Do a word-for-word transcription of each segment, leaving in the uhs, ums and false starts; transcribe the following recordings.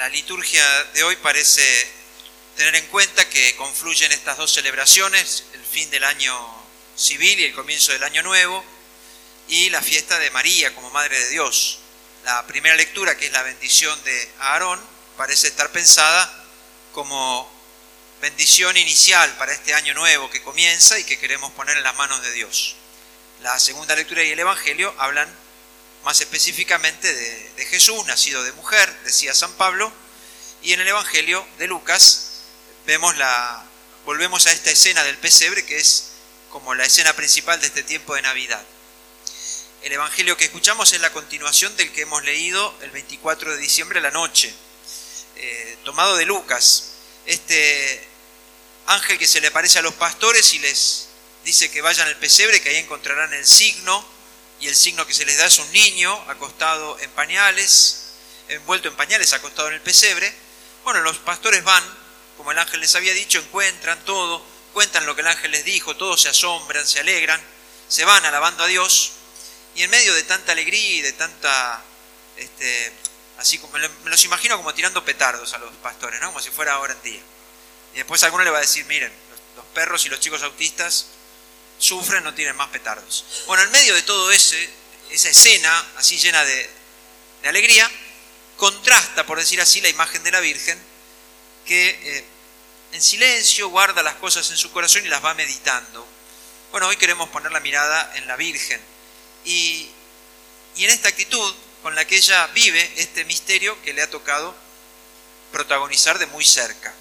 la liturgia de hoy parece tener en cuenta que confluyen estas dos celebraciones, el fin del año civil y el comienzo del año nuevo, y la fiesta de María como Madre de Dios. La primera lectura, que es la bendición de Aarón, parece estar pensada como bendición inicial para este año nuevo que comienza y que queremos poner en las manos de Dios. La segunda lectura y el Evangelio hablan más específicamente de, de Jesús, nacido de mujer, decía San Pablo, y en el Evangelio de Lucas vemos la, volvemos a esta escena del pesebre, que es como la escena principal de este tiempo de Navidad. El Evangelio que escuchamos es la continuación del que hemos leído el veinticuatro de diciembre a la noche, eh, tomado de Lucas. Este ángel que se le aparece a los pastores y les dice que vayan al pesebre, que ahí encontrarán el signo, y el signo que se les da es un niño acostado en pañales, envuelto en pañales, acostado en el pesebre. Bueno, los pastores van, como el ángel les había dicho, encuentran todo, cuentan lo que el ángel les dijo, todos se asombran, se alegran, se van alabando a Dios, y en medio de tanta alegría y de tanta, este, así como me los imagino como tirando petardos a los pastores, ¿no? Como si fuera ahora en día. Y después alguno le va a decir, miren, los, los perros y los chicos autistas sufren, no tienen más petardos. Bueno, en medio de todo ese, esa escena así llena de, de alegría, contrasta, por decir así, la imagen de la Virgen, que eh, en silencio guarda las cosas en su corazón y las va meditando. Bueno, hoy queremos poner la mirada en la Virgen y, y en esta actitud con la que ella vive este misterio que le ha tocado protagonizar de muy cerca.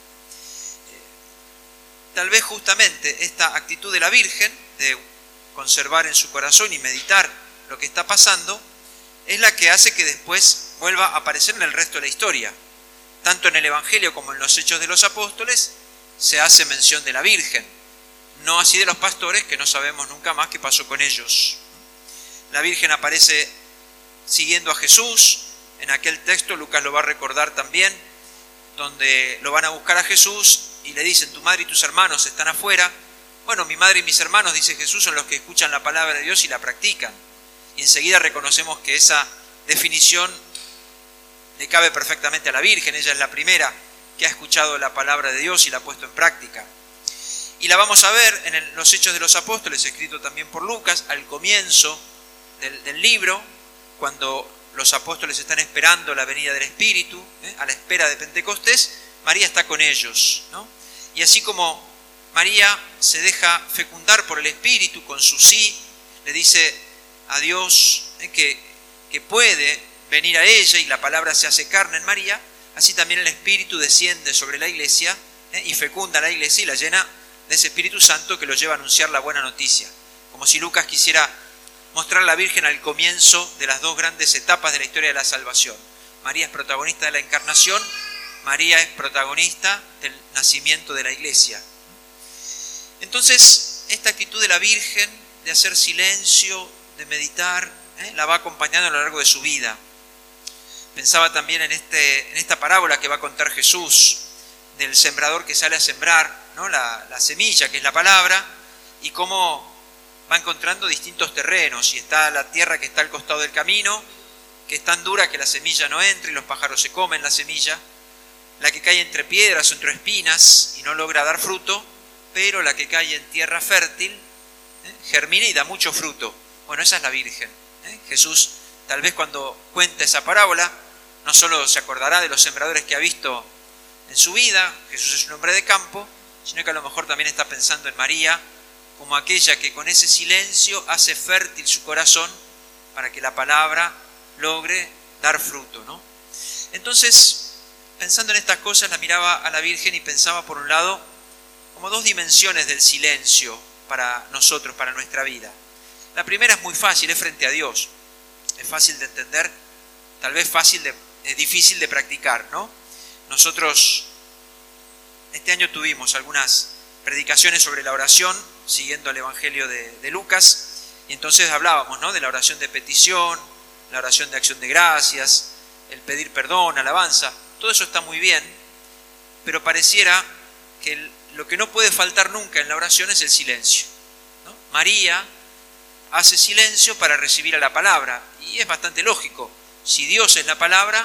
Tal vez justamente esta actitud de la Virgen, de conservar en su corazón y meditar lo que está pasando, es la que hace que después vuelva a aparecer en el resto de la historia. Tanto en el Evangelio como en los Hechos de los Apóstoles se hace mención de la Virgen, no así de los pastores, que no sabemos nunca más qué pasó con ellos. La Virgen aparece siguiendo a Jesús, en aquel texto Lucas lo va a recordar también, donde lo van a buscar a Jesús y le dicen, tu madre y tus hermanos están afuera. Bueno, mi madre y mis hermanos, dice Jesús, son los que escuchan la palabra de Dios y la practican. Y enseguida reconocemos que esa definición le cabe perfectamente a la Virgen. Ella es la primera que ha escuchado la palabra de Dios y la ha puesto en práctica. Y la vamos a ver en el, los Hechos de los Apóstoles, escrito también por Lucas, al comienzo del, del libro, cuando los apóstoles están esperando la venida del Espíritu, ¿eh? a la espera de Pentecostés, María está con ellos, ¿no? Y así como María se deja fecundar por el Espíritu con su sí, le dice a Dios ¿eh? que, que puede venir a ella y la palabra se hace carne en María, así también el Espíritu desciende sobre la Iglesia ¿eh? y fecunda a la Iglesia y la llena de ese Espíritu Santo que lo lleva a anunciar la buena noticia. Como si Lucas quisiera mostrar a la Virgen al comienzo de las dos grandes etapas de la historia de la salvación. María es protagonista de la encarnación, María es protagonista del nacimiento de la Iglesia. Entonces, esta actitud de la Virgen de hacer silencio, de meditar, ¿eh? la va acompañando a lo largo de su vida. Pensaba también en, este, en esta parábola que va a contar Jesús, del sembrador que sale a sembrar, ¿no? la, la semilla, que es la palabra, y cómo va encontrando distintos terrenos, y está la tierra que está al costado del camino, que es tan dura que la semilla no entra y los pájaros se comen la semilla, la que cae entre piedras o entre espinas y no logra dar fruto, pero la que cae en tierra fértil ¿eh? germina y da mucho fruto. Bueno, esa es la Virgen. ¿eh? Jesús, tal vez cuando cuenta esa parábola, no solo se acordará de los sembradores que ha visto en su vida, Jesús es un hombre de campo, sino que a lo mejor también está pensando en María, como aquella que con ese silencio hace fértil su corazón para que la palabra logre dar fruto, ¿no? Entonces, pensando en estas cosas, la miraba a la Virgen y pensaba, por un lado, como dos dimensiones del silencio para nosotros, para nuestra vida. La primera es muy fácil, es frente a Dios. Es fácil de entender, tal vez fácil de, es difícil de practicar, ¿no? Nosotros este año tuvimos algunas predicaciones sobre la oración, siguiendo el Evangelio de, de Lucas, y entonces hablábamos, ¿no? de la oración de petición, la oración de acción de gracias, el pedir perdón, alabanza. Todo eso está muy bien, pero pareciera que el, lo que no puede faltar nunca en la oración es el silencio, ¿no? María hace silencio para recibir a la palabra, y es bastante lógico. Si Dios es la palabra,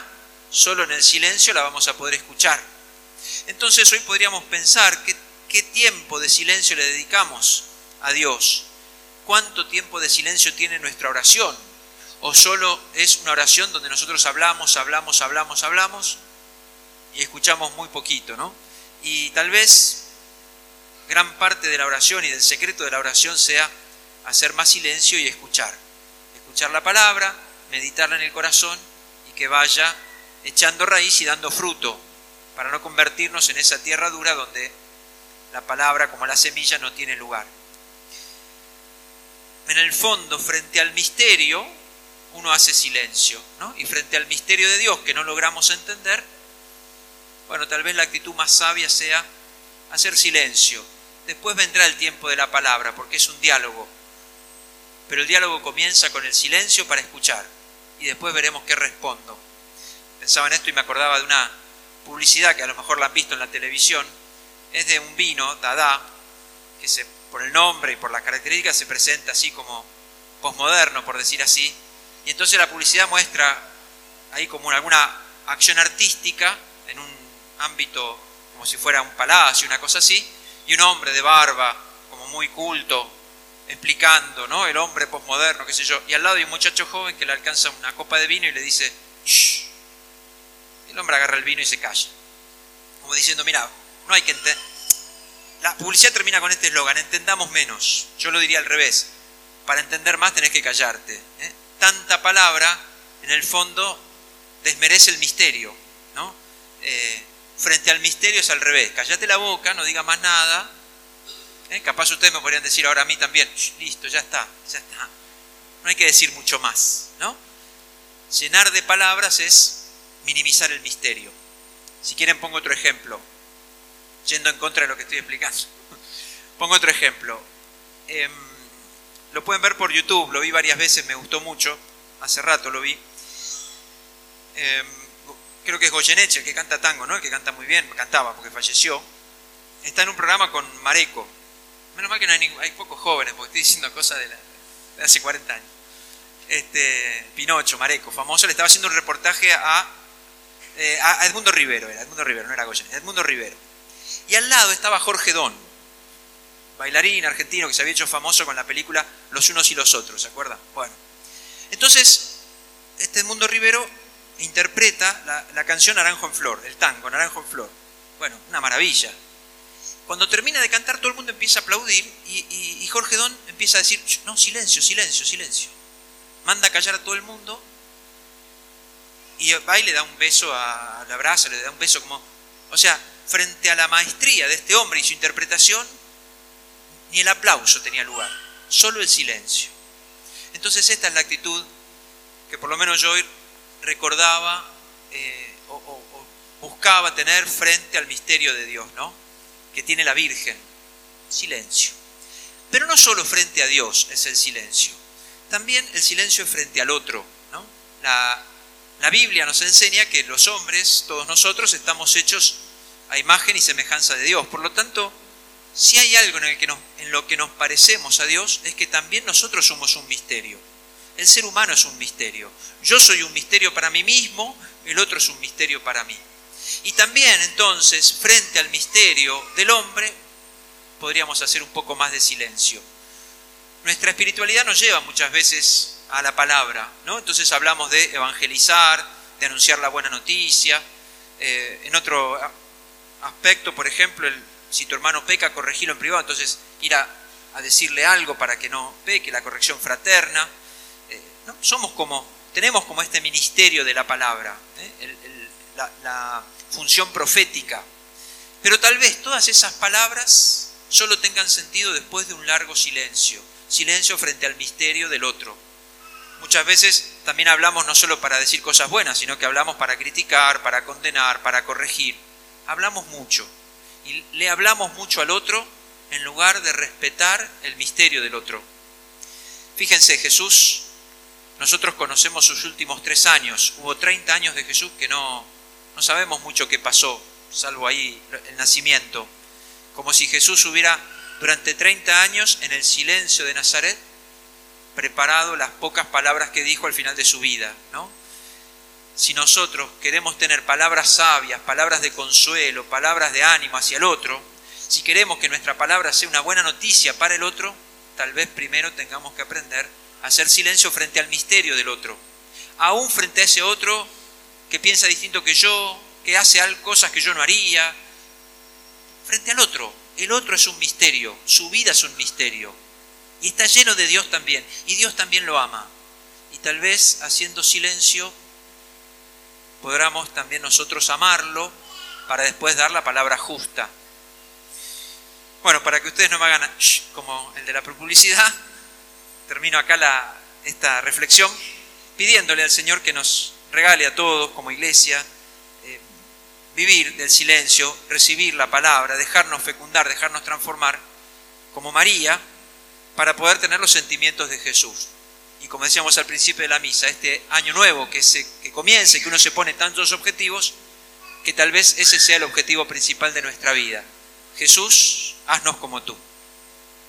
solo en el silencio la vamos a poder escuchar. Entonces hoy podríamos pensar que, qué tiempo de silencio le dedicamos a Dios. ¿Cuánto tiempo de silencio tiene nuestra oración? ¿O solo es una oración donde nosotros hablamos, hablamos, hablamos, hablamos y escuchamos muy poquito, ¿no? Y tal vez gran parte de la oración y del secreto de la oración sea hacer más silencio y escuchar. Escuchar la palabra, meditarla en el corazón y que vaya echando raíz y dando fruto, para no convertirnos en esa tierra dura donde la palabra, como la semilla, no tiene lugar. En el fondo, frente al misterio, uno hace silencio, ¿no? Y frente al misterio de Dios que no logramos entender, bueno, tal vez la actitud más sabia sea hacer silencio. Después vendrá el tiempo de la palabra, porque es un diálogo. Pero el diálogo comienza con el silencio para escuchar. Y después veremos qué respondo. Pensaba en esto y me acordaba de una publicidad que a lo mejor la han visto en la televisión. Es de un vino, Dada, que se, por el nombre y por las características se presenta así como posmoderno, por decir así. Y entonces la publicidad muestra ahí como una, alguna acción artística en un ámbito como si fuera un palacio, una cosa así, y un hombre de barba, como muy culto, explicando, ¿no? El hombre posmoderno, qué sé yo. Y al lado hay un muchacho joven que le alcanza una copa de vino y le dice, shh. El hombre agarra el vino y se calla. Como diciendo, mira, no hay que entender. La publicidad termina con este eslogan, entendamos menos. Yo lo diría al revés. Para entender más tenés que callarte. ¿eh? Tanta palabra, en el fondo, desmerece el misterio, ¿no? Eh, frente al misterio es al revés. Cállate la boca, no diga más nada. ¿Eh? Capaz ustedes me podrían decir ahora a mí también, listo, ya está, ya está. No hay que decir mucho más, ¿no? Llenar de palabras es minimizar el misterio. Si quieren pongo otro ejemplo, yendo en contra de lo que estoy explicando. Pongo otro ejemplo. Eh, lo pueden ver por YouTube, lo vi varias veces, me gustó mucho, hace rato lo vi. Eh, creo que es Goyeneche el que canta tango, ¿no? El que canta muy bien, cantaba porque falleció. Está en un programa con Mareco. Menos mal que no hay, hay pocos jóvenes, porque estoy diciendo cosas de, la, de hace cuarenta años. Este, Pinocho, Mareco, famoso, le estaba haciendo un reportaje a, eh, a Edmundo Rivero, era Edmundo Rivero, no era Goyeneche, Edmundo Rivero. Y al lado estaba Jorge Don, bailarín argentino que se había hecho famoso con la película Los unos y los otros, ¿se acuerdan? Bueno, entonces, este Edmundo Rivero interpreta la, la canción Naranjo en Flor, el tango Naranjo en Flor. Bueno, una maravilla. Cuando termina de cantar, todo el mundo empieza a aplaudir y, y, y Jorge Don empieza a decir, no, silencio, silencio, silencio. Manda a callar a todo el mundo y va y le da un beso, a, le abraza, le da un beso como... O sea, frente a la maestría de este hombre y su interpretación, ni el aplauso tenía lugar, solo el silencio. Entonces esta es la actitud que por lo menos yo hoy recordaba eh, o, o, o buscaba tener frente al misterio de Dios, ¿no? Que tiene la Virgen, silencio. Pero no solo frente a Dios es el silencio, también el silencio es frente al otro, ¿no? La, la Biblia nos enseña que los hombres, todos nosotros, estamos hechos a imagen y semejanza de Dios. Por lo tanto, si hay algo en, el que nos, en lo que nos parecemos a Dios, es que también nosotros somos un misterio. El ser humano es un misterio. Yo soy un misterio para mí mismo, el otro es un misterio para mí. Y también, entonces, frente al misterio del hombre, podríamos hacer un poco más de silencio. Nuestra espiritualidad nos lleva muchas veces a la palabra, ¿no? Entonces hablamos de evangelizar, de anunciar la buena noticia. Eh, en otro aspecto, por ejemplo, el, si tu hermano peca, corregilo en privado. Entonces, ir a, a decirle algo para que no peque, la corrección fraterna. Eh, ¿no? Somos como, tenemos como este ministerio de la palabra, ¿eh? el, el, la, la función profética. Pero tal vez todas esas palabras solo tengan sentido después de un largo silencio. Silencio frente al misterio del otro. Muchas veces también hablamos no solo para decir cosas buenas, sino que hablamos para criticar, para condenar, para corregir. Hablamos mucho. Y le hablamos mucho al otro en lugar de respetar el misterio del otro. Fíjense, Jesús, nosotros conocemos sus últimos tres años. Hubo treinta años de Jesús que no, no sabemos mucho qué pasó, salvo ahí el nacimiento. Como si Jesús hubiera, durante treinta años, en el silencio de Nazaret, preparado las pocas palabras que dijo al final de su vida, ¿no? si nosotros queremos tener palabras sabias, palabras de consuelo, palabras de ánimo hacia el otro, si queremos que nuestra palabra sea una buena noticia para el otro, tal vez primero tengamos que aprender a hacer silencio frente al misterio del otro. Aún frente a ese otro que piensa distinto que yo, que hace cosas que yo no haría. Frente al otro, el otro es un misterio, su vida es un misterio. Y está lleno de Dios también, y Dios también lo ama. Y tal vez haciendo silencio podamos también nosotros amarlo para después dar la palabra justa. Bueno, para que ustedes no me hagan shh, como el de la publicidad, termino acá la, esta reflexión pidiéndole al Señor que nos regale a todos como iglesia eh, vivir del silencio, recibir la palabra, dejarnos fecundar, dejarnos transformar como María para poder tener los sentimientos de Jesús. Y como decíamos al principio de la misa, este año nuevo que, se, que comience, que uno se pone tantos objetivos, que tal vez ese sea el objetivo principal de nuestra vida. Jesús, haznos como tú.